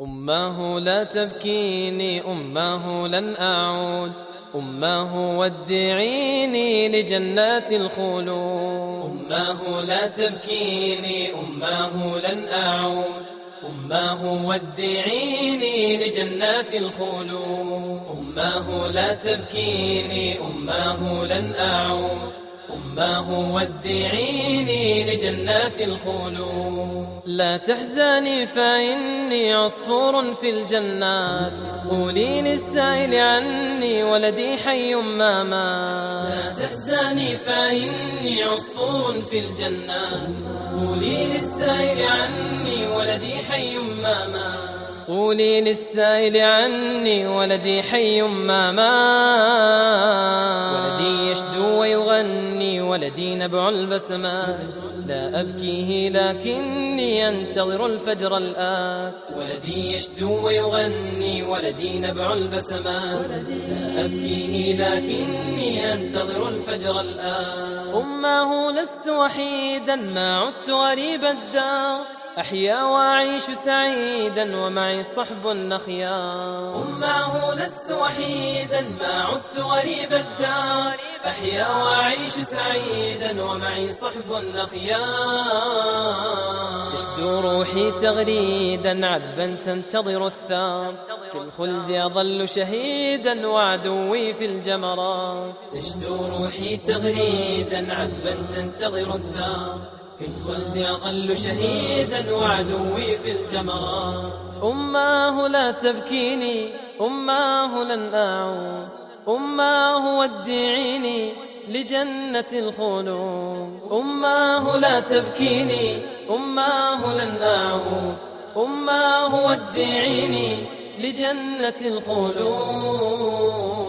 أماه لا تبكيني، أماه لن أعود، أماه ودعيني لجنات الخلود. أماه لا تبكيني، أماه لن أعود، أماه ودعيني لجنات الخلود. أماه لا تبكيني، أماه لن أعود، أماه ودعيني لجنات الخلود. لا تحزني فإني عصفور في الجنات، قولي للسائل عني ولدي حي ما مات. لا تحزني فإني عصفور في الجنات، قولي للسائل عني ولدي حي ما مات. قولي للسائل عني ولدي حي ما مات. ولدي يشدو ويغني، ولدي نبع البسمات، لا أبكيه لكني أنتظر الفجر الآن. ولدي يشدو ويغني، ولدي نبع البسمات، لا أبكيه لكني أنتظر الفجر الآن. أماه لست وحيدا، ما عدت غريب الدار، أحيا وأعيش سعيدا ومعي صحب أخيار. أماه لست وحيدا، ما عدت غريب الدار، أحيا وأعيش سعيدا ومعي صحب أخيار. تشدو روحي تغريدا، عذبا تنتظر الثار، في الخلد أظل شهيدا وعدوي في الجمرات. تشدو روحي تغريدا، عذبا تنتظر الثار، في الخلد أظل شهيدا وعدوي في الجمرات. أماه لا تبكيني، أماه لن أعود، أماه ودعيني لجنة الخلود. أماه لا تبكيني، أماه لن أعود، أماه ودعيني لجنة الخلود.